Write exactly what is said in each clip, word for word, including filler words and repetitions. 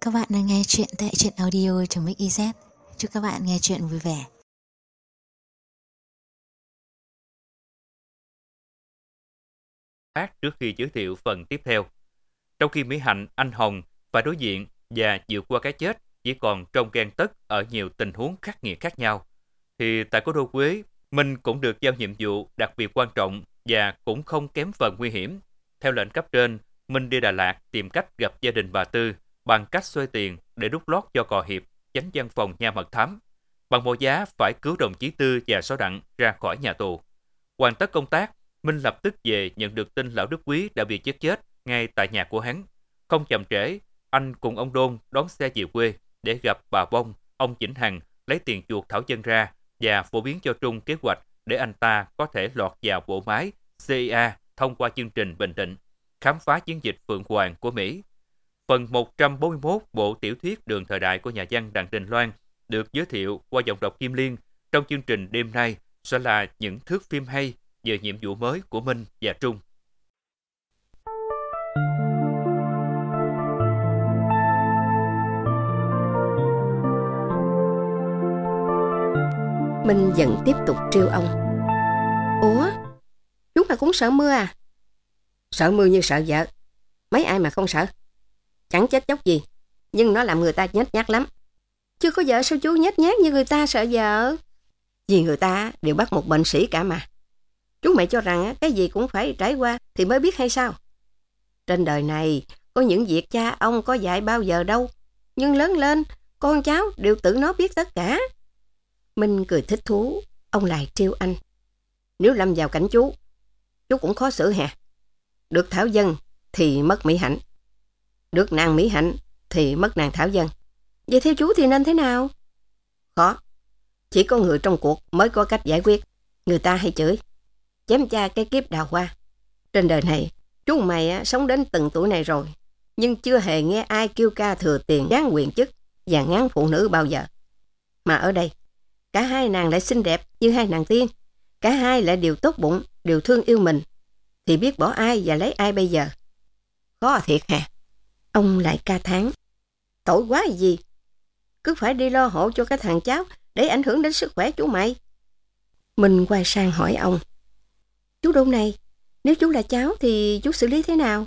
Các bạn đang nghe chuyện tại truyện audio.mix.iz. Chúc các bạn nghe chuyện vui vẻ. Trước khi giới thiệu phần tiếp theo, trong khi Mỹ Hạnh, anh Hồng phải đối diện và vượt qua cái chết chỉ còn trong gang tấc ở nhiều tình huống khắc nghiệt khác nhau, thì tại Cố Đô Quế, Minh cũng được giao nhiệm vụ đặc biệt quan trọng và cũng không kém phần nguy hiểm. Theo lệnh cấp trên, Minh đi Đà Lạt tìm cách gặp gia đình bà Tư bằng cách xoay tiền để đút lót cho cò Hiệp, chánh văn phòng nha mật thám, bằng mọi giá phải cứu đồng chí Tư và Sáu Đặng ra khỏi nhà tù. Hoàn tất công tác, Minh lập tức về nhận được tin lão Đức Quý đã bị giết chết ngay tại nhà của hắn. Không chậm trễ, anh cùng ông Đôn đón xe về quê để gặp bà Bông, ông Vĩnh Hằng, lấy tiền chuộc Thảo Dân ra và phổ biến cho Trung kế hoạch để anh ta có thể lọt vào bộ máy xê i a thông qua chương trình Bình Định, khám phá chiến dịch Phượng Hoàng của Mỹ. Phần một trăm bốn mươi mốt bộ tiểu thuyết Đường thời đại của nhà văn Đặng Đình Loan được giới thiệu qua giọng đọc Kim Liên trong chương trình đêm nay sẽ là những thước phim hay về nhiệm vụ mới của Minh và Trung. Minh vẫn tiếp tục trêu ông. Ủa, chú mà cũng sợ mưa à? Sợ mưa như sợ vợ. Mấy ai mà không sợ? Chẳng chết chóc gì, nhưng nó làm người ta nhếch nhác lắm. Chưa có vợ sao chú nhếch nhác như người ta sợ vợ? Vì người ta đều bắt một bệnh sĩ cả mà. Chú mày cho rằng cái gì cũng phải trải qua thì mới biết hay sao? Trên đời này có những việc cha ông có dạy bao giờ đâu, nhưng lớn lên con cháu đều tự nó biết tất cả. Minh cười thích thú. Ông lại trêu anh. Nếu lâm vào cảnh chú, chú cũng khó xử hè. Được Thảo Dân thì mất Mỹ Hạnh, được nàng Mỹ Hạnh thì mất nàng Thảo Dân. Vậy theo chú thì nên thế nào? Khó. Chỉ có người trong cuộc mới có cách giải quyết. Người ta hay chửi chém cha cái kiếp đào hoa. Trên đời này, chú mày á, sống đến từng tuổi này rồi, nhưng chưa hề nghe ai kêu ca thừa tiền giáng quyền chức và ngán phụ nữ bao giờ. Mà ở đây, cả hai nàng lại xinh đẹp như hai nàng tiên, cả hai lại đều tốt bụng, đều thương yêu mình, thì biết bỏ ai và lấy ai bây giờ? Khó thiệt hà. Ông lại ca thán. Tội quá gì, cứ phải đi lo hộ cho cái thằng cháu để ảnh hưởng đến sức khỏe chú mày. Mình quay sang hỏi ông. Chú Đôn này, nếu chú là cháu thì chú xử lý thế nào?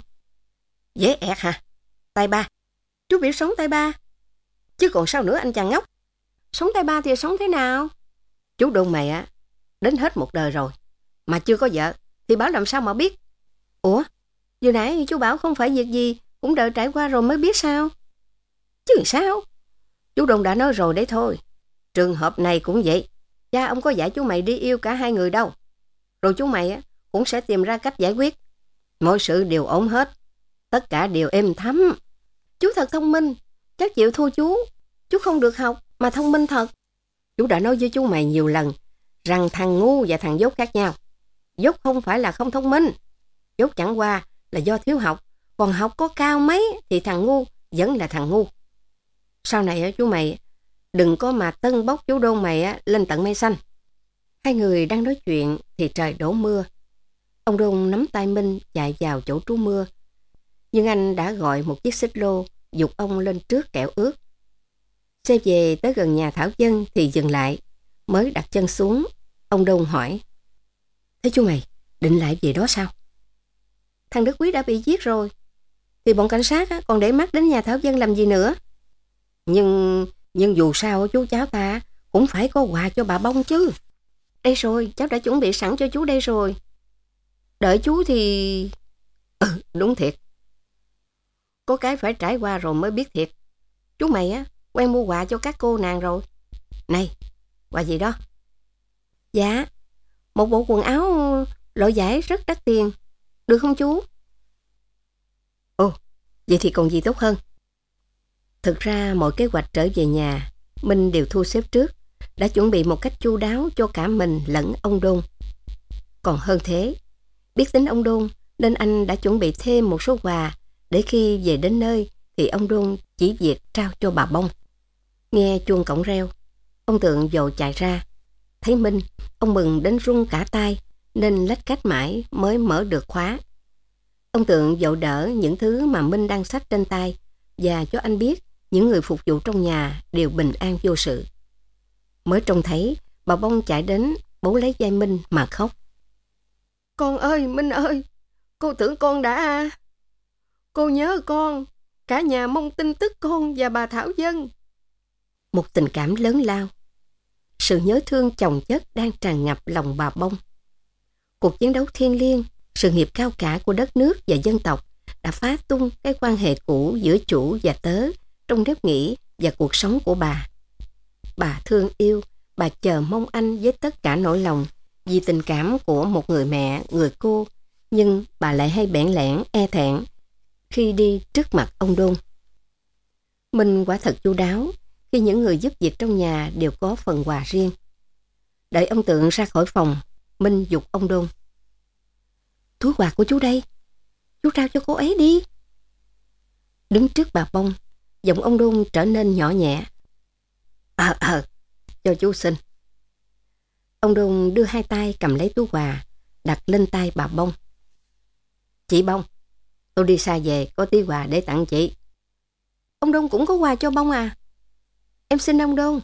Dễ ẹt hả? Tay ba. Chú biểu sống tay ba. Chứ còn sao nữa anh chàng ngốc. Sống tay ba thì sống thế nào? Chú Đôn mày á, đến hết một đời rồi mà chưa có vợ thì bảo làm sao mà biết? Ủa, vừa nãy chú bảo không phải việc gì cũng đợi trải qua rồi mới biết sao? Chứ sao? Chú Đôn đã nói rồi đấy thôi. Trường hợp này cũng vậy. Cha ông có dạy chú mày đi yêu cả hai người đâu. Rồi chú mày á, cũng sẽ tìm ra cách giải quyết. Mọi sự đều ổn hết. Tất cả đều êm thấm. Chú thật thông minh. Chắc chịu thua chú. Chú không được học mà thông minh thật. Chú đã nói với chú mày nhiều lần rằng thằng ngu và thằng dốt khác nhau. Dốt không phải là không thông minh. Dốt chẳng qua là do thiếu học. Còn học có cao mấy thì thằng ngu vẫn là thằng ngu. Sau này á, chú mày đừng có mà tân bốc chú Đôn mày á, lên tận mây xanh. Hai người đang nói chuyện thì trời đổ mưa. Ông Đôn nắm tay Minh chạy vào chỗ trú mưa. Nhưng anh đã gọi một chiếc xích lô giục ông lên trước kẻo ướt. Xe về tới gần nhà Thảo Dân thì dừng lại. Mới đặt chân xuống, ông Đôn hỏi. Thế chú mày định lại về đó sao? Thằng Đức Quý đã bị giết rồi, thì bọn cảnh sát á, còn để mắt đến nhà Thảo Dân làm gì nữa? Nhưng nhưng dù sao chú cháu ta cũng phải có quà cho bà Bông chứ. Đây rồi, cháu đã chuẩn bị sẵn cho chú đây rồi. Đợi chú thì... Ừ, đúng thiệt. Có cái phải trải qua rồi mới biết thiệt. Chú mày á, quen mua quà cho các cô nàng rồi. Này, quà gì đó? Dạ, một bộ quần áo loại vải rất đắt tiền. Được không chú? Ồ, vậy thì còn gì tốt hơn. Thực ra mọi kế hoạch trở về nhà Minh đều thu xếp trước, đã chuẩn bị một cách chu đáo cho cả mình lẫn ông Đôn. Còn hơn thế, biết tính ông Đôn nên anh đã chuẩn bị thêm một số quà để khi về đến nơi thì ông Đôn chỉ việc trao cho bà Bông. Nghe chuông cổng reo, ông Tượng vội chạy ra. Thấy Minh, ông mừng đến run cả tay nên lách cách mãi mới mở được khóa. Ông Tượng vội đỡ những thứ mà Minh đang xách trên tay và cho anh biết những người phục vụ trong nhà đều bình an vô sự. Mới trông thấy, bà Bông chạy đến bấu lấy vai Minh mà khóc. Con ơi, Minh ơi, cô tưởng con đã... Cô nhớ con, cả nhà mong tin tức con và bà Thảo Dân. Một tình cảm lớn lao. Sự nhớ thương chồng chất đang tràn ngập lòng bà Bông. Cuộc chiến đấu thiêng liêng, sự nghiệp cao cả của đất nước và dân tộc đã phá tung cái quan hệ cũ giữa chủ và tớ trong nếp nghĩ và cuộc sống của bà. Bà thương yêu, bà chờ mong anh với tất cả nỗi lòng vì tình cảm của một người mẹ, người cô, nhưng bà lại hay bẽn lẽn, e thẹn khi đi trước mặt ông Đôn. Minh quả thật chu đáo khi những người giúp việc trong nhà đều có phần quà riêng. Đợi ông Tượng ra khỏi phòng, Minh giục ông Đôn. Túi quà của chú đây, chú trao cho cô ấy đi. Đứng trước bà Bông, giọng ông Đôn trở nên nhỏ nhẹ. Ờ, ờ, cho chú xin. Ông Đôn đưa hai tay cầm lấy túi quà, đặt lên tay bà Bông. Chị Bông, tôi đi xa về, có tí quà để tặng chị. Ông Đôn cũng có quà cho Bông à? Em xin ông Đôn.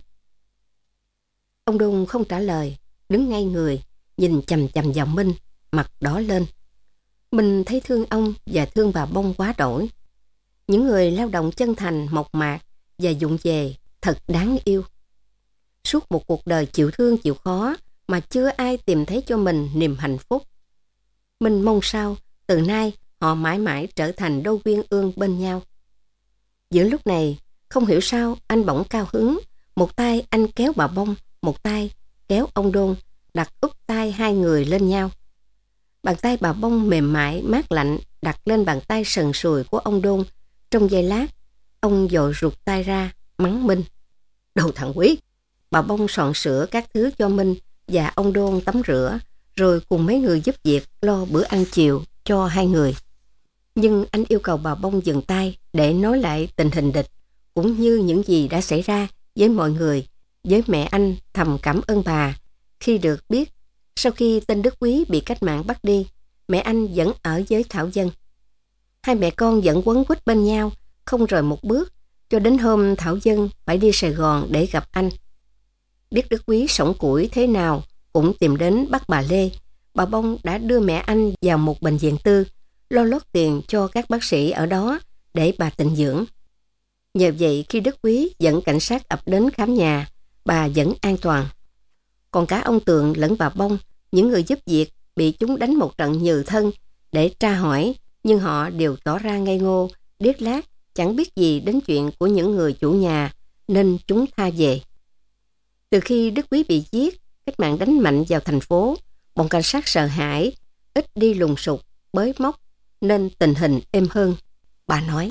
Ông Đôn không trả lời, đứng ngay người, nhìn chằm chằm vào Minh, mặt đỏ lên. Mình thấy thương ông và thương bà Bông quá đổi. Những người lao động chân thành, mộc mạc và vụng về thật đáng yêu. Suốt một cuộc đời chịu thương chịu khó mà chưa ai tìm thấy cho mình niềm hạnh phúc. Mình mong sao từ nay họ mãi mãi trở thành đôi uyên ương bên nhau. Giữa lúc này, không hiểu sao anh bỗng cao hứng. Một tay anh kéo bà Bông, một tay kéo ông Đôn, đặt úp tay hai người lên nhau. Bàn tay bà Bông mềm mại, mát lạnh đặt lên bàn tay sần sùi của ông Đôn. Trong giây lát, ông vội rụt tay ra, mắng Minh. Đồ thằng Quý! Bà Bông soạn sữa các thứ cho Minh và ông Đôn tắm rửa, rồi cùng mấy người giúp việc lo bữa ăn chiều cho hai người. Nhưng anh yêu cầu bà Bông dừng tay để nói lại tình hình địch, cũng như những gì đã xảy ra với mọi người. Với mẹ anh thầm cảm ơn bà khi được biết sau khi tên Đức Quý bị cách mạng bắt đi, mẹ anh vẫn ở với Thảo Dân. Hai mẹ con vẫn quấn quýt bên nhau, không rời một bước, cho đến hôm Thảo Dân phải đi Sài Gòn để gặp anh. Biết Đức Quý sổng củi thế nào cũng tìm đến bắt bà Lê. Bà Bông đã đưa mẹ anh vào một bệnh viện tư, lo lót tiền cho các bác sĩ ở đó để bà tịnh dưỡng. Nhờ vậy khi Đức Quý dẫn cảnh sát ập đến khám nhà, bà vẫn an toàn. Còn cả ông Tượng lẫn bà Bông, những người giúp việc bị chúng đánh một trận nhừ thân để tra hỏi, nhưng họ đều tỏ ra ngây ngô, điếc lác, chẳng biết gì đến chuyện của những người chủ nhà, nên chúng tha về. Từ khi Đức Quý bị giết, cách mạng đánh mạnh vào thành phố, bọn cảnh sát sợ hãi, ít đi lùng sục, bới móc, nên tình hình êm hơn. Bà nói,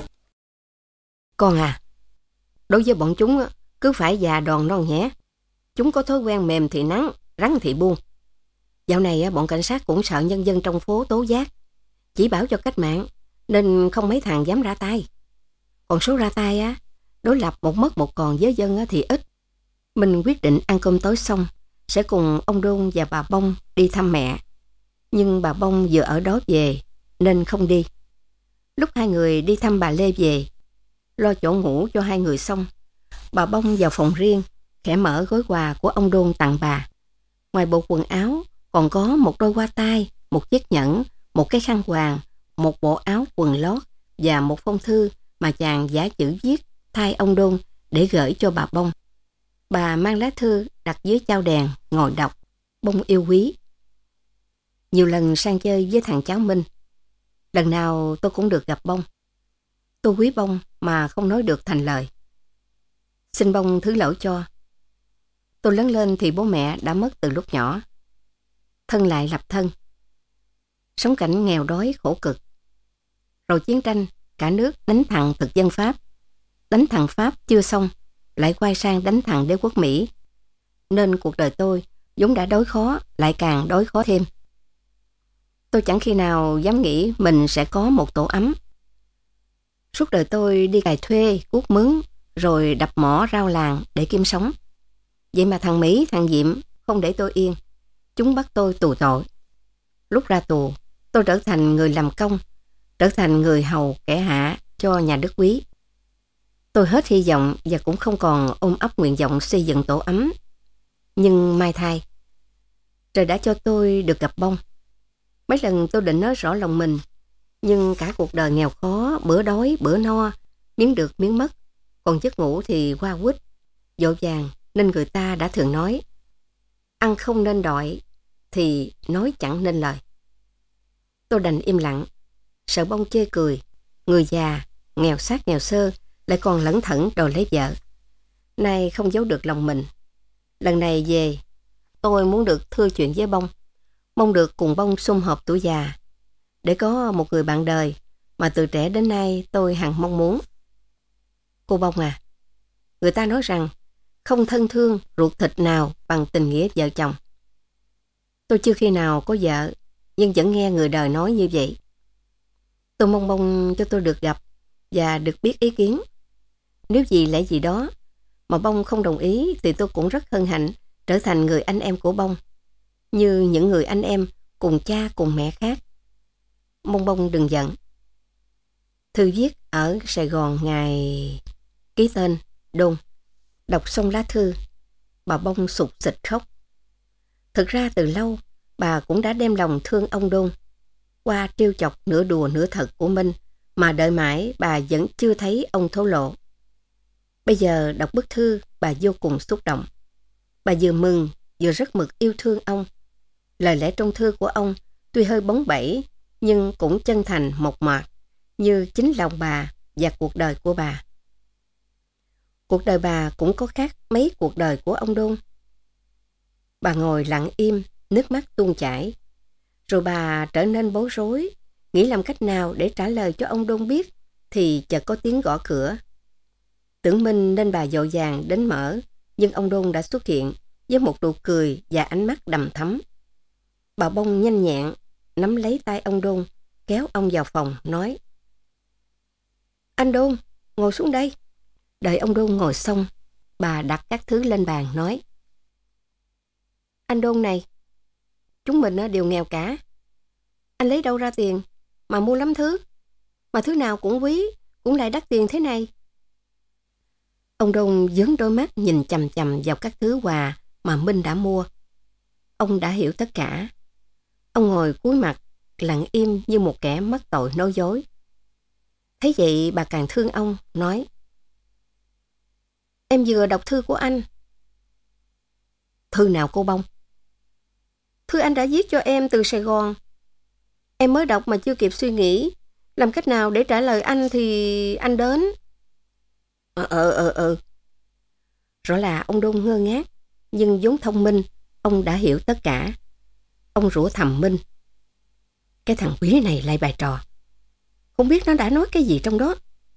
con à, đối với bọn chúng cứ phải già đòn non nhé. Chúng có thói quen mềm thì nắng, rắn thì buông. Dạo này bọn cảnh sát cũng sợ nhân dân trong phố tố giác, chỉ bảo cho cách mạng, nên không mấy thằng dám ra tay. Còn số ra tay á, đối lập một mất một còn với dân thì ít. Mình quyết định ăn cơm tối xong sẽ cùng ông Đôn và bà Bông đi thăm mẹ. Nhưng bà Bông vừa ở đó về nên không đi. Lúc hai người đi thăm bà Lê về, lo chỗ ngủ cho hai người xong, bà Bông vào phòng riêng, khẽ mở gói quà của ông Đôn tặng bà. Ngoài bộ quần áo còn có một đôi hoa tai, một chiếc nhẫn, một cái khăn quàng, một bộ áo quần lót và một phong thư mà chàng giả chữ viết thay ông Đôn để gửi cho bà Bông. Bà mang lá thư đặt dưới chao đèn, ngồi đọc. Bông yêu quý. Nhiều lần sang chơi với thằng cháu Minh, lần nào tôi cũng được gặp Bông. Tôi quý Bông mà không nói được thành lời. Xin Bông thứ lỗi cho. Tôi lớn lên thì bố mẹ đã mất từ lúc nhỏ. Thân lại lập thân. Sống cảnh nghèo đói khổ cực. Rồi chiến tranh, cả nước đánh thằng thực dân Pháp. Đánh thằng Pháp chưa xong, lại quay sang đánh thằng đế quốc Mỹ. Nên cuộc đời tôi vốn đã đói khó, lại càng đói khó thêm. Tôi chẳng khi nào dám nghĩ mình sẽ có một tổ ấm. Suốt đời tôi đi cày thuê, cuốc mướn, rồi đập mỏ rau làng để kiếm sống. Vậy mà thằng Mỹ, thằng Diệm không để tôi yên. Chúng bắt tôi tù tội. Lúc ra tù, tôi trở thành người làm công, trở thành người hầu kẻ hạ cho nhà Đức Quý. Tôi hết hy vọng và cũng không còn ôm ấp nguyện vọng xây dựng tổ ấm. Nhưng may thay, trời đã cho tôi được gặp Bông. Mấy lần tôi định nói rõ lòng mình, nhưng cả cuộc đời nghèo khó, bữa đói, bữa no, miếng được miếng mất, còn giấc ngủ thì qua quýt, dội vàng, nên người ta đã thường nói, ăn không nên đòi, thì nói chẳng nên lời. Tôi đành im lặng, sợ Bông chê cười, người già, nghèo xác nghèo sơ, lại còn lẩn thẩn đòi lấy vợ. Nay không giấu được lòng mình. Lần này về, tôi muốn được thưa chuyện với Bông, mong được cùng Bông sum họp tuổi già, để có một người bạn đời mà từ trẻ đến nay tôi hằng mong muốn. Cô Bông à, người ta nói rằng không thân thương ruột thịt nào bằng tình nghĩa vợ chồng. Tôi chưa khi nào có vợ, nhưng vẫn nghe người đời nói như vậy. Tôi mong Bông cho tôi được gặp và được biết ý kiến. Nếu gì lẽ gì đó mà Bông không đồng ý thì tôi cũng rất hân hạnh trở thành người anh em của Bông, như những người anh em cùng cha cùng mẹ khác. Mong Bông đừng giận. Thư viết ở Sài Gòn ngày... Ký tên Đôn. Đọc xong lá thư, bà Bông sụt sịt khóc. Thực ra từ lâu bà cũng đã đem lòng thương ông Đôn. Qua trêu chọc nửa đùa nửa thật của Minh mà đợi mãi bà vẫn chưa thấy ông thổ lộ. Bây giờ đọc bức thư bà vô cùng xúc động. Bà vừa mừng vừa rất mực yêu thương ông. Lời lẽ trong thư của ông tuy hơi bóng bẩy nhưng cũng chân thành mộc mạc, như chính lòng bà và cuộc đời của bà. Cuộc đời bà cũng có khác mấy cuộc đời của ông Đôn. Bà ngồi lặng im, nước mắt tuôn chảy. Rồi bà trở nên bối rối, nghĩ làm cách nào để trả lời cho ông Đôn biết, thì chợt có tiếng gõ cửa. Tưởng Minh nên bà vội vàng đến mở, nhưng ông Đôn đã xuất hiện với một nụ cười và ánh mắt đằm thắm. Bà Bông nhanh nhẹn nắm lấy tay ông Đôn, kéo ông vào phòng, nói: "Anh Đôn, ngồi xuống đây." Đợi ông Đôn ngồi xong, bà đặt các thứ lên bàn, nói: "Anh Đôn này, chúng mình đều nghèo cả. Anh lấy đâu ra tiền mà mua lắm thứ, mà thứ nào cũng quý, cũng lại đắt tiền thế này?" Ông Đôn dớn đôi mắt nhìn chằm chằm vào các thứ quà mà Minh đã mua. Ông đã hiểu tất cả. Ông ngồi cúi mặt, lặng im như một kẻ mắc tội nói dối. Thấy vậy bà càng thương ông, nói: "Em vừa đọc thư của anh." "Thư nào cô Bông?" "Thư anh đã viết cho em từ Sài Gòn. Em mới đọc mà chưa kịp suy nghĩ làm cách nào để trả lời anh thì anh đến." Ờ ờ ờ ờ. Rõ là ông Đôn ngơ ngác, nhưng vốn thông minh, ông đã hiểu tất cả. Ông rủa thầm Minh: "Cái thằng quý này lại bày trò. Không biết nó đã nói cái gì trong đó."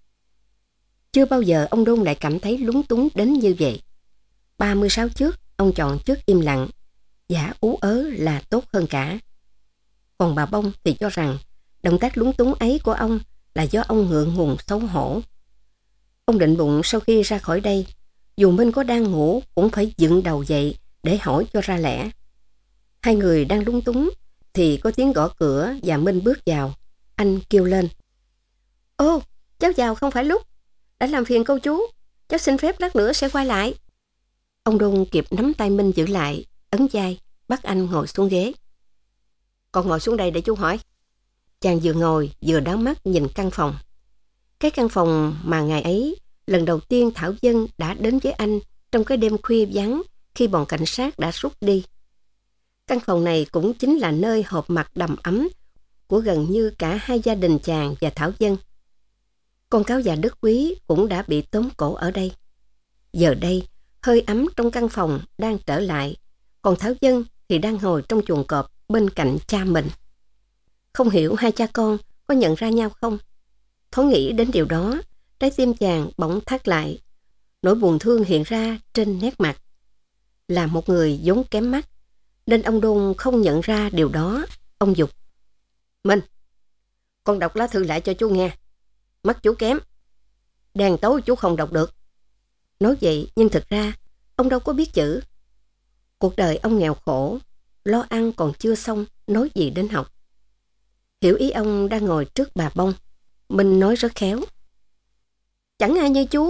Chưa bao giờ ông Đôn lại cảm thấy lúng túng đến như vậy. ba mươi sáu trước, ông chọn trước im lặng, giả ú ớ là tốt hơn cả. Còn bà Bông thì cho rằng động tác lúng túng ấy của ông là do ông ngượng ngùng xấu hổ. Ông định bụng sau khi ra khỏi đây, dù Minh có đang ngủ cũng phải dựng đầu dậy để hỏi cho ra lẽ. Hai người đang lúng túng thì có tiếng gõ cửa và Minh bước vào. Anh kêu lên: "Ô, cháu vào không phải lúc. Đã làm phiền cô chú. Cháu xin phép lát nữa sẽ quay lại." Ông Đôn kịp nắm tay Minh giữ lại, ấn vai, bắt anh ngồi xuống ghế. "Con ngồi xuống đây để chú hỏi." Chàng vừa ngồi vừa đảo mắt nhìn căn phòng. Cái căn phòng mà ngày ấy lần đầu tiên Thảo Dân đã đến với anh trong cái đêm khuya vắng khi bọn cảnh sát đã rút đi. Căn phòng này cũng chính là nơi họp mặt đầm ấm của gần như cả hai gia đình chàng và Thảo Dân. Con cáo già Đức Quý cũng đã bị tóm cổ ở đây. Giờ đây, hơi ấm trong căn phòng đang trở lại, còn Thảo Dân thì đang ngồi trong chuồng cọp bên cạnh cha mình. Không hiểu hai cha con có nhận ra nhau không? Thoáng nghĩ đến điều đó, trái tim chàng bỗng thắt lại. Nỗi buồn thương hiện ra trên nét mặt. Là một người vốn kém mắt, nên ông Đôn không nhận ra điều đó. Ông giục: "Minh, con đọc lá thư lại cho chú nghe. Mắt chú kém, đèn tối chú không đọc được." Nói vậy nhưng thực ra ông đâu có biết chữ. Cuộc đời ông nghèo khổ, lo ăn còn chưa xong, nói gì đến học. Hiểu ý ông đang ngồi trước bà Bông, Minh nói rất khéo: "Chẳng ai như chú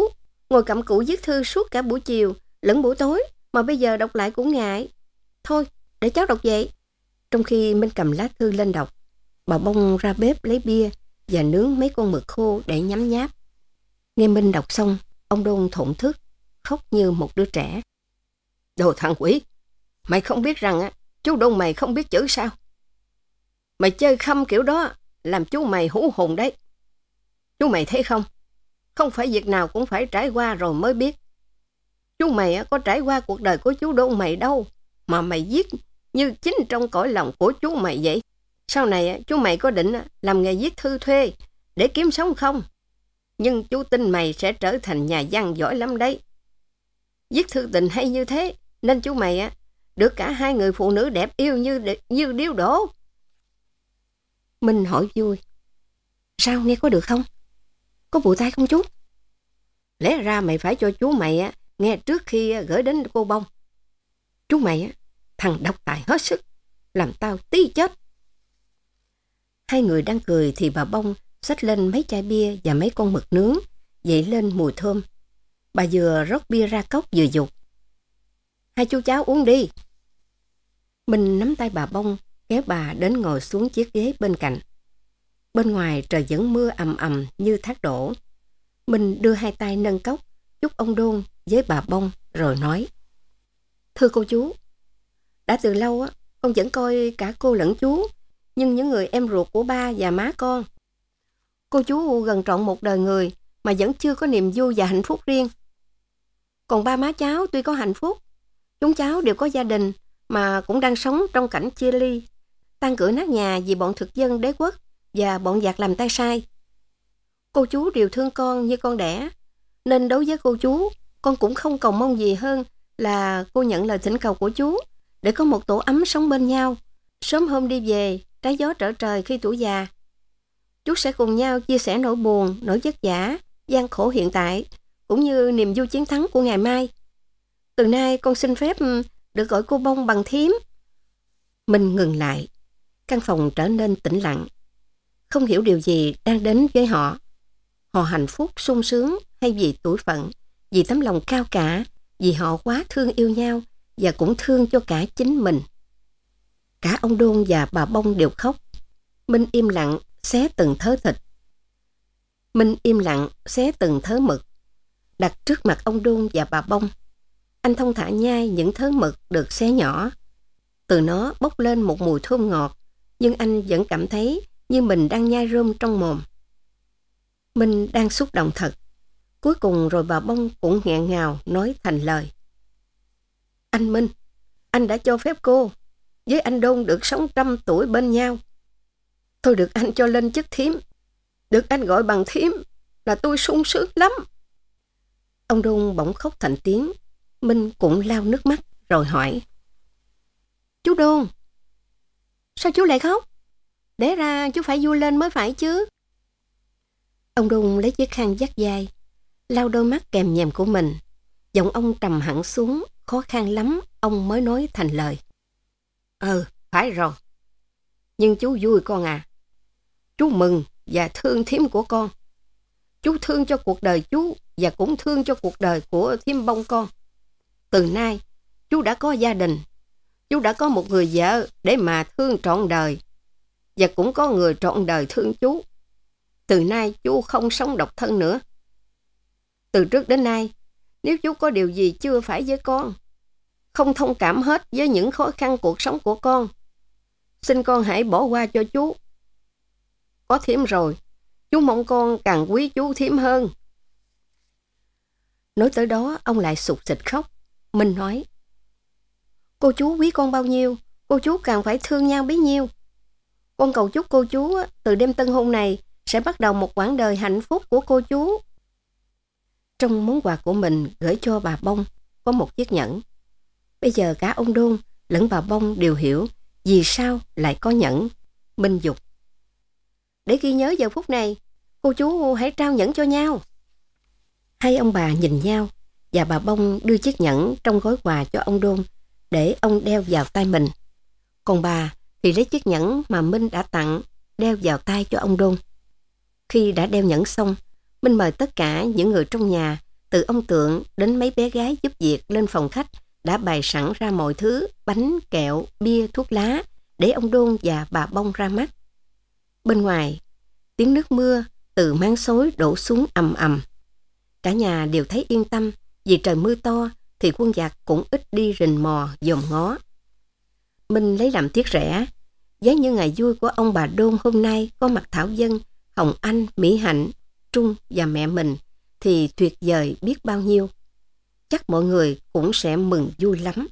ngồi cặm cụi viết thư suốt cả buổi chiều lẫn buổi tối, mà bây giờ đọc lại cũng ngại. Thôi, để cháu đọc vậy. Trong khi Minh cầm lá thư lên đọc, bà Bông ra bếp lấy bia và nướng mấy con mực khô để nhấm nháp. Nghe Minh đọc xong, ông Đôn thổn thức, khóc như một đứa trẻ. Đồ thằng quỷ, mày không biết rằng á, chú Đôn mày không biết chữ sao? Mày chơi khăm kiểu đó làm chú mày hú hồn đấy. Chú mày thấy không? Không phải việc nào cũng phải trải qua rồi mới biết. Chú mày á, có trải qua cuộc đời của chú Đôn mày đâu, mà mày viết như chính trong cõi lòng của chú mày vậy. Sau này á, chú mày có định á, làm nghề viết thư thuê để kiếm sống không? Nhưng chú tin mày sẽ trở thành nhà văn giỏi lắm đấy. Viết thư tình hay như thế, nên chú mày á, được cả hai người phụ nữ đẹp yêu như như điếu đổ. Minh hỏi vui. Sao, nghe có được không? Có vụ tai không chú? Lẽ ra mày phải cho chú mày á, nghe trước khi á, gửi đến cô Bông. Chú mày á, thằng độc tài hết sức, làm tao tí chết. Hai người đang cười thì bà Bông xách lên mấy chai bia và mấy con mực nướng, dậy lên mùi thơm. Bà vừa rót bia ra cốc vừa dục. Hai chú cháu uống đi. Minh nắm tay bà Bông, kéo bà đến ngồi xuống chiếc ghế bên cạnh. Bên ngoài trời vẫn mưa ầm ầm như thác đổ. Minh đưa hai tay nâng cốc, chúc ông Đôn với bà Bông rồi nói. Thưa cô chú, đã từ lâu á, con vẫn coi cả cô lẫn chú, nhưng những người em ruột của ba và má con. Cô chú gần trọn một đời người mà vẫn chưa có niềm vui và hạnh phúc riêng. Còn ba má cháu tuy có hạnh phúc, chúng cháu đều có gia đình mà cũng đang sống trong cảnh chia ly, tan cửa nát nhà vì bọn thực dân đế quốc và bọn giặc làm tay sai. Cô chú đều thương con như con đẻ, nên đối với cô chú, con cũng không cầu mong gì hơn là cô nhận lời thỉnh cầu của chú để có một tổ ấm sống bên nhau, sớm hôm đi về, trái gió trở trời khi tuổi già. Chú sẽ cùng nhau chia sẻ nỗi buồn, nỗi vất vả, gian khổ hiện tại, cũng như niềm vui chiến thắng của ngày mai. Từ nay con xin phép được gọi cô Bông bằng thím. Mình ngừng lại. Căn phòng trở nên tĩnh lặng. Không hiểu điều gì đang đến với họ. Họ hạnh phúc, sung sướng hay vì tuổi phận, vì tấm lòng cao cả, vì họ quá thương yêu nhau và cũng thương cho cả chính mình. Cả ông Đôn và bà Bông đều khóc. Minh im lặng xé từng thớ thịt. Minh im lặng xé từng thớ mực, đặt trước mặt ông Đôn và bà Bông. Anh thong thả nhai những thớ mực được xé nhỏ. Từ nó bốc lên một mùi thơm ngọt, nhưng anh vẫn cảm thấy như mình đang nhai rơm trong mồm. Minh đang xúc động thật. Cuối cùng rồi bà Bông cũng nghẹn ngào nói thành lời. Anh Minh, anh đã cho phép cô với anh Đôn được sống trăm tuổi bên nhau. Tôi được anh cho lên chức thím, được anh gọi bằng thím là tôi sung sướng lắm. Ông Đôn bỗng khóc thành tiếng. Minh cũng lau nước mắt rồi hỏi. Chú Đôn, sao chú lại khóc? Để ra chú phải vui lên mới phải chứ. Ông Đôn lấy chiếc khăn vắt vai, lau đôi mắt kèm nhèm của mình. Giọng ông trầm hẳn xuống, khó khăn lắm ông mới nói thành lời. Ừ, phải rồi. Nhưng chú vui con à. Chú mừng và thương thím của con. Chú thương cho cuộc đời chú và cũng thương cho cuộc đời của thím Bông con. Từ nay, chú đã có gia đình. Chú đã có một người vợ để mà thương trọn đời. Và cũng có người trọn đời thương chú. Từ nay chú không sống độc thân nữa. Từ trước đến nay, nếu chú có điều gì chưa phải với con, không thông cảm hết với những khó khăn cuộc sống của con, xin con hãy bỏ qua cho chú. Có thím rồi, chú mong con càng quý chú thím hơn. Nói tới đó, ông lại sụt sịt khóc. Minh nói, cô chú quý con bao nhiêu, cô chú càng phải thương nhau bấy nhiêu. Con cầu chúc cô chú từ đêm tân hôn này sẽ bắt đầu một quãng đời hạnh phúc của cô chú. Trong món quà của mình gửi cho bà Bông có một chiếc nhẫn. Bây giờ cả ông Đôn lẫn bà Bông đều hiểu vì sao lại có nhẫn. Minh dục, để ghi nhớ giờ phút này, cô chú hãy trao nhẫn cho nhau. Hai ông bà nhìn nhau và bà Bông đưa chiếc nhẫn trong gói quà cho ông Đôn để ông đeo vào tay mình. Còn bà thì lấy chiếc nhẫn mà Minh đã tặng đeo vào tay cho ông Đôn. Khi đã đeo nhẫn xong, Minh mời tất cả những người trong nhà từ ông Tượng đến mấy bé gái giúp việc lên phòng khách đã bày sẵn ra mọi thứ, bánh, kẹo, bia, thuốc lá, để ông Đôn và bà Bông ra mắt. Bên ngoài, tiếng nước mưa từ máng xối đổ xuống ầm ầm. Cả nhà đều thấy yên tâm, vì trời mưa to thì quân giặc cũng ít đi rình mò, dòm ngó. Minh lấy làm tiếc rẻ, giá như ngày vui của ông bà Đôn hôm nay có mặt Thảo Dân, Hồng Anh, Mỹ Hạnh, Trung và mẹ mình thì tuyệt vời biết bao nhiêu. Chắc mọi người cũng sẽ mừng vui lắm.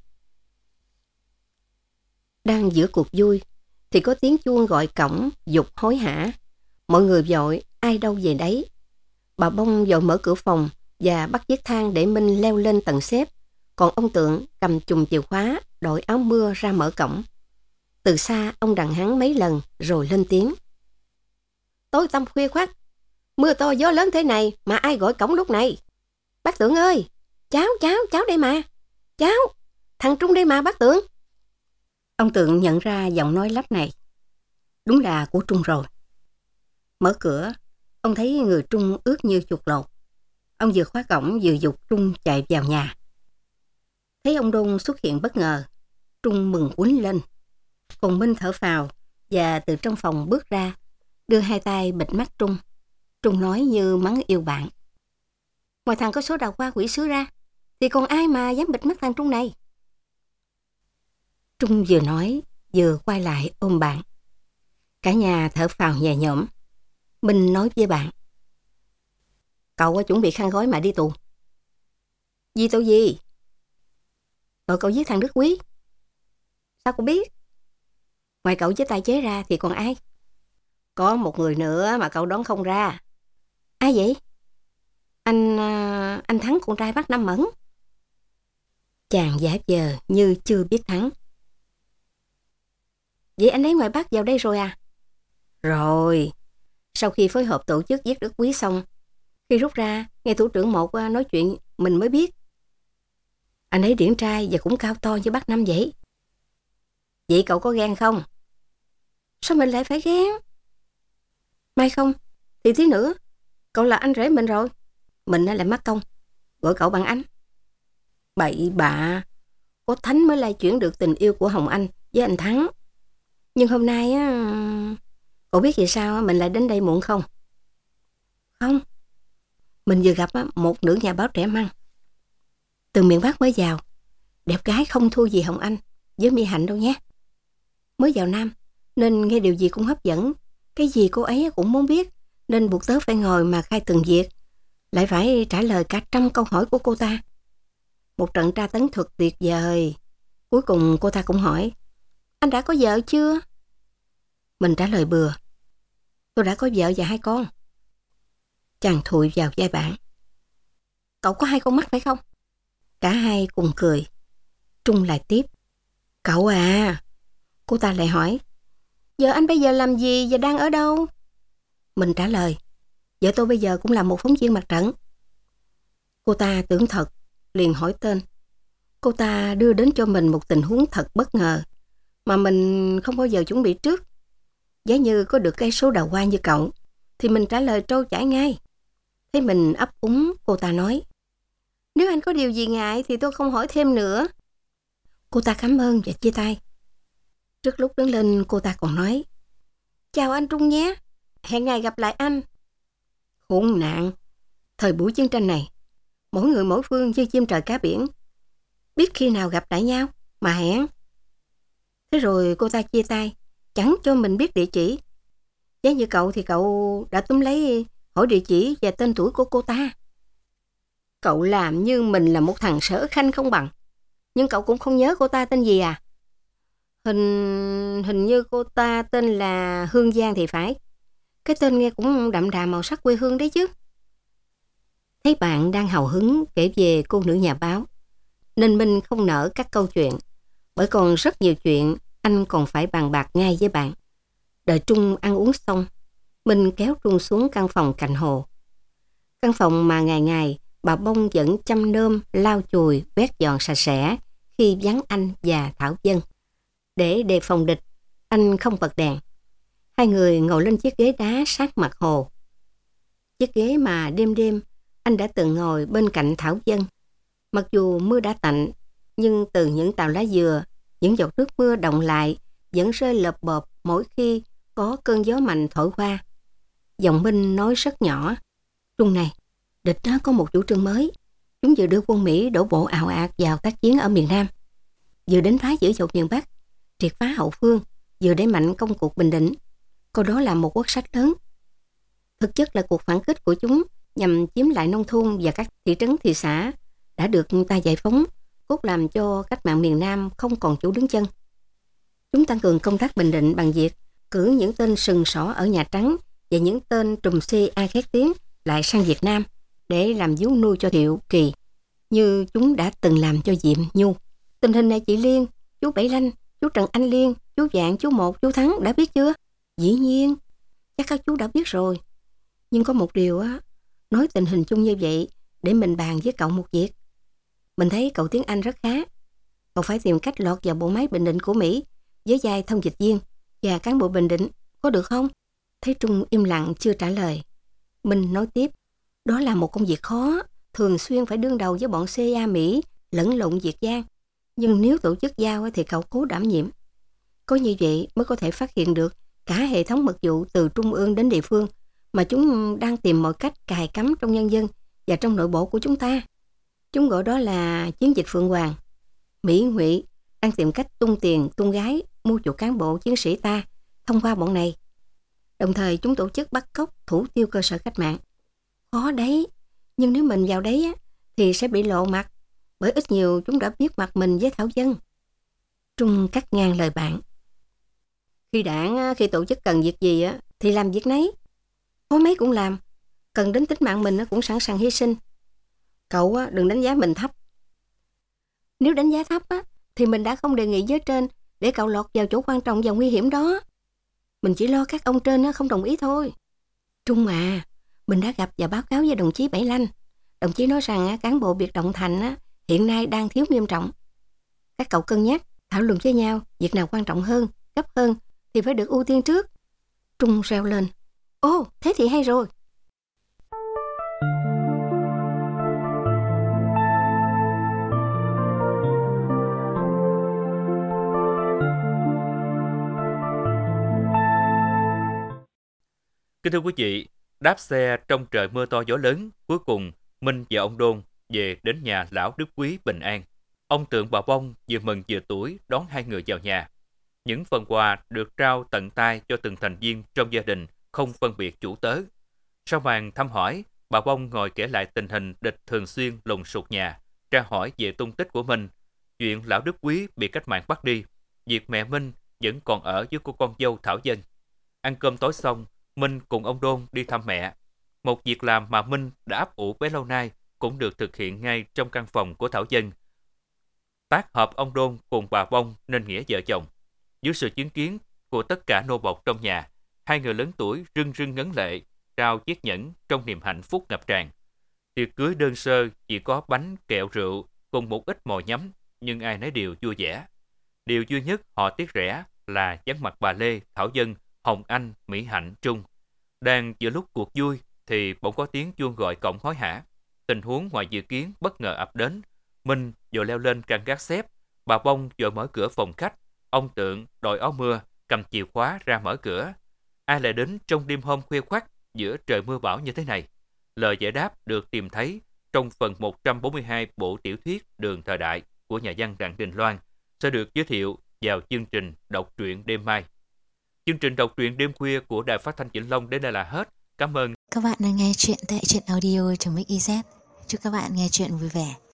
Đang giữa cuộc vui thì có tiếng chuông gọi cổng giục hối hả. Mọi người vội ai đâu về đấy. Bà Bông vội mở cửa phòng và bắt chiếc thang để Minh leo lên tầng xếp. Còn ông Tượng cầm chùm chìa khóa, đội áo mưa ra mở cổng. Từ xa ông đằng hắn mấy lần rồi lên tiếng. Tối tăm khuya khoắt, mưa to gió lớn thế này mà ai gọi cổng lúc này? Bác Tượng ơi, cháu, cháu, cháu đây mà. Cháu, thằng Trung đây mà bác Tượng. Ông Tượng nhận ra giọng nói lắp này. Đúng là của Trung rồi. Mở cửa, ông thấy người Trung ướt như chuột lột. Ông vừa khóa cổng vừa giục Trung chạy vào nhà. Thấy ông Đôn xuất hiện bất ngờ, Trung mừng quýnh lên. Còn Minh thở phào và từ trong phòng bước ra, đưa hai tay bịt mắt Trung. Trung nói như mắng yêu bạn. Ngoài thằng có số đào hoa quỷ sứ ra, thì còn ai mà dám bịt mắt thằng Trung này? Trung vừa nói, vừa quay lại ôm bạn. Cả nhà thở phào nhẹ nhõm. Minh nói với bạn. Cậu có chuẩn bị khăn gói mà đi tù. Vì tội gì? Rồi cậu giết thằng Đức Quý. Sao cậu biết? Ngoài cậu với tài chế ra thì còn ai? Có một người nữa mà cậu đoán không ra. Ai vậy? Anh... anh Thắng con trai bác Năm Mẫn. Chàng giả vờ như chưa biết Thắng. Vậy anh ấy ngoài Bắc vào đây rồi à? Rồi. Sau khi phối hợp tổ chức giết Đức Quý xong, khi rút ra, nghe thủ trưởng một nói chuyện mình mới biết. Anh ấy điển trai và cũng cao to như bác Năm vậy. Vậy cậu có ghen không? Sao mình lại phải ghen? Mai không, thì tí nữa, cậu là anh rể mình rồi. Mình lại mắc công, gọi cậu bằng anh. Bậy bạ, có Thánh mới lai chuyển được tình yêu của Hồng Anh với anh Thắng. Nhưng hôm nay á, cậu biết vì sao mình lại đến đây muộn không? Không. Mình vừa gặp một nữ nhà báo trẻ măng. Từ miền Bắc mới vào, đẹp gái không thua gì Hồng Anh với Mỹ Hạnh đâu nhé. Mới vào Nam, nên nghe điều gì cũng hấp dẫn. Cái gì cô ấy cũng muốn biết, nên buộc tớ phải ngồi mà khai từng việc. Lại phải trả lời cả trăm câu hỏi của cô ta. Một trận tra tấn thuật tuyệt vời. Cuối cùng cô ta cũng hỏi, anh đã có vợ chưa? Mình trả lời bừa, tôi đã có vợ và hai con. Chàng thụi vào vai bạn. Cậu có hai con mắt phải không? Cả hai cùng cười. Trung lại tiếp, cậu à. Cô ta lại hỏi, vợ anh bây giờ làm gì và đang ở đâu? Mình trả lời, vợ tôi bây giờ cũng là một phóng viên mặt trận. Cô ta tưởng thật, liền hỏi tên. Cô ta đưa đến cho mình một tình huống thật bất ngờ, mà mình không bao giờ chuẩn bị trước. Giá như có được cái số đào hoa như cậu, thì mình trả lời trôi chảy ngay. Thấy mình ấp úng, cô ta nói, nếu anh có điều gì ngại thì tôi không hỏi thêm nữa. Cô ta cảm ơn và chia tay. Trước lúc đứng lên, cô ta còn nói, chào anh Trung nhé, hẹn ngày gặp lại anh. Khốn nạn, thời buổi chiến tranh này, mỗi người mỗi phương như chim trời cá biển, biết khi nào gặp lại nhau mà hẹn. Thế rồi cô ta chia tay, chẳng cho mình biết địa chỉ. Giá như cậu thì cậu đã túm lấy hỏi địa chỉ và tên tuổi của cô ta. Cậu làm như mình là một thằng sở khanh không bằng. Nhưng cậu cũng không nhớ cô ta tên gì à? Hình hình như cô ta tên là Hương Giang thì phải. Cái tên nghe cũng đậm đà màu sắc quê hương đấy chứ. Thấy bạn đang hào hứng kể về cô nữ nhà báo, nên Minh không nỡ các câu chuyện, bởi còn rất nhiều chuyện anh còn phải bàn bạc ngay với bạn. Đợi Trung ăn uống xong, Minh kéo Trung xuống căn phòng cạnh hồ. Căn phòng mà ngày ngày bà Bông vẫn chăm nom, lau chùi, quét dọn sạch sẽ khi vắng anh và Thảo Dân. Để đề phòng địch, anh không bật đèn. Hai người ngồi lên chiếc ghế đá sát mặt hồ. Chiếc ghế mà đêm đêm anh đã từng ngồi bên cạnh Thảo Dân. Mặc dù mưa đã tạnh, nhưng từ những tàu lá dừa, những giọt nước mưa đọng lại vẫn rơi lợp bợp mỗi khi có cơn gió mạnh thổi qua. Giọng Minh nói rất nhỏ. Trung này, địch nó có một chủ trương mới. Chúng vừa đưa quân Mỹ đổ bộ ào ạt vào tác chiến ở miền Nam, vừa đánh phá dữ dội miền Bắc, triệt phá hậu phương, vừa đẩy mạnh công cuộc Bình Định. Coi đó là một quốc sách lớn. Thực chất là cuộc phản kích của chúng nhằm chiếm lại nông thôn và các thị trấn thị xã đã được ta giải phóng, cốt làm cho cách mạng miền Nam không còn chỗ đứng chân. Chúng tăng cường công tác bình định bằng việc cử những tên sừng sỏ ở Nhà Trắng và những tên trùm C A khét tiếng lại sang Việt Nam để làm vú nuôi cho Thiệu Kỳ, như chúng đã từng làm cho Diệm Nhu. Tình hình này chị Liên, chú Bảy Lanh, chú Trần Anh Liên, chú Vạn, chú Một, chú Thắng đã biết chưa? Dĩ nhiên, chắc các chú đã biết rồi. Nhưng có một điều á, nói tình hình chung như vậy để mình bàn với cậu một việc. Mình thấy cậu tiếng Anh rất khá. Cậu phải tìm cách lọt vào bộ máy Bình Định của Mỹ với vai thông dịch viên và cán bộ Bình Định, có được không? Thấy Trung im lặng chưa trả lời. Mình nói tiếp, đó là một công việc khó, thường xuyên phải đương đầu với bọn C A Mỹ lẫn lộn Việt Giang. Nhưng nếu tổ chức giao thì cậu cố đảm nhiệm. Có như vậy mới có thể phát hiện được cả hệ thống mật vụ từ trung ương đến địa phương mà chúng đang tìm mọi cách cài cắm trong nhân dân và trong nội bộ của chúng ta. Chúng gọi đó là chiến dịch Phượng Hoàng. Mỹ Ngụy đang tìm cách tung tiền, tung gái, mua chuộc cán bộ chiến sĩ ta thông qua bọn này. Đồng thời chúng tổ chức bắt cóc, thủ tiêu cơ sở cách mạng. Khó đấy, nhưng nếu mình vào đấy á, thì sẽ bị lộ mặt, bởi ít nhiều chúng đã biết mặt mình với Thảo Dân. Trung cắt ngang lời bạn. Khi đảng, khi tổ chức cần việc gì á, thì làm việc nấy. Có mấy cũng làm, cần đến tính mạng mình cũng sẵn sàng hy sinh. Cậu á, đừng đánh giá mình thấp. Nếu đánh giá thấp á, thì mình đã không đề nghị với trên để cậu lọt vào chỗ quan trọng và nguy hiểm đó. Mình chỉ lo các ông trên á, không đồng ý thôi. Trung à, mình đã gặp và báo cáo với đồng chí Bảy Lanh. Đồng chí nói rằng á, cán bộ biệt động thành á, hiện nay đang thiếu nghiêm trọng. Các cậu cân nhắc, thảo luận với nhau, việc nào quan trọng hơn, gấp hơn thì phải được ưu tiên trước. Trung reo lên. Ồ, thế thì hay rồi. Kính thưa quý vị, đáp xe trong trời mưa to gió lớn, cuối cùng Minh và ông Đôn về đến nhà lão Đức Quý bình an. Ông Tượng bà Bông vừa mừng vừa tuổi đón hai người vào nhà. Những phần quà được trao tận tay cho từng thành viên trong gia đình, không phân biệt chủ tớ. Sau màn thăm hỏi, bà Bông ngồi kể lại tình hình địch thường xuyên lùng sục nhà, tra hỏi về tung tích của Minh, chuyện lão Đức Quý bị cách mạng bắt đi, việc mẹ Minh vẫn còn ở với cô con dâu Thảo Dân. Ăn cơm tối xong, Minh cùng ông Đôn đi thăm mẹ. Một việc làm mà Minh đã ấp ủ bấy lâu nay cũng được thực hiện ngay trong căn phòng của Thảo Dân. Tác hợp ông Đôn cùng bà Bông nên nghĩa vợ chồng. Dưới sự chứng kiến của tất cả nô bộc trong nhà, hai người lớn tuổi rưng rưng ngấn lệ, trao chiếc nhẫn trong niềm hạnh phúc ngập tràn. Tiệc cưới đơn sơ chỉ có bánh, kẹo, rượu cùng một ít mồi nhắm, nhưng ai nấy đều vui vẻ. Điều duy nhất họ tiếc rẻ là vắng mặt bà Lê, Thảo Dân, Hồng Anh, Mỹ Hạnh, Trung. Đang giữa lúc cuộc vui thì bỗng có tiếng chuông gọi cổng hối hả. Tình huống ngoài dự kiến bất ngờ ập đến. Minh vội leo lên căn gác xếp, bà Bông vội mở cửa phòng khách. Ông Tượng đội áo mưa, cầm chìa khóa ra mở cửa. Ai lại đến trong đêm hôm khuya khoắt giữa trời mưa bão như thế này? Lời giải đáp được tìm thấy trong phần một trăm bốn mươi hai bộ tiểu thuyết Đường Thời Đại của nhà văn Đặng Đình Loan, sẽ được giới thiệu vào chương trình đọc truyện đêm mai. Chương trình đọc truyện đêm khuya của Đài Phát thanh Vĩnh Long đến đây là hết. Cảm ơn Các bạn đang nghe chuyện tại truyện audio chấm ích i zét. Chúc các bạn nghe chuyện vui vẻ.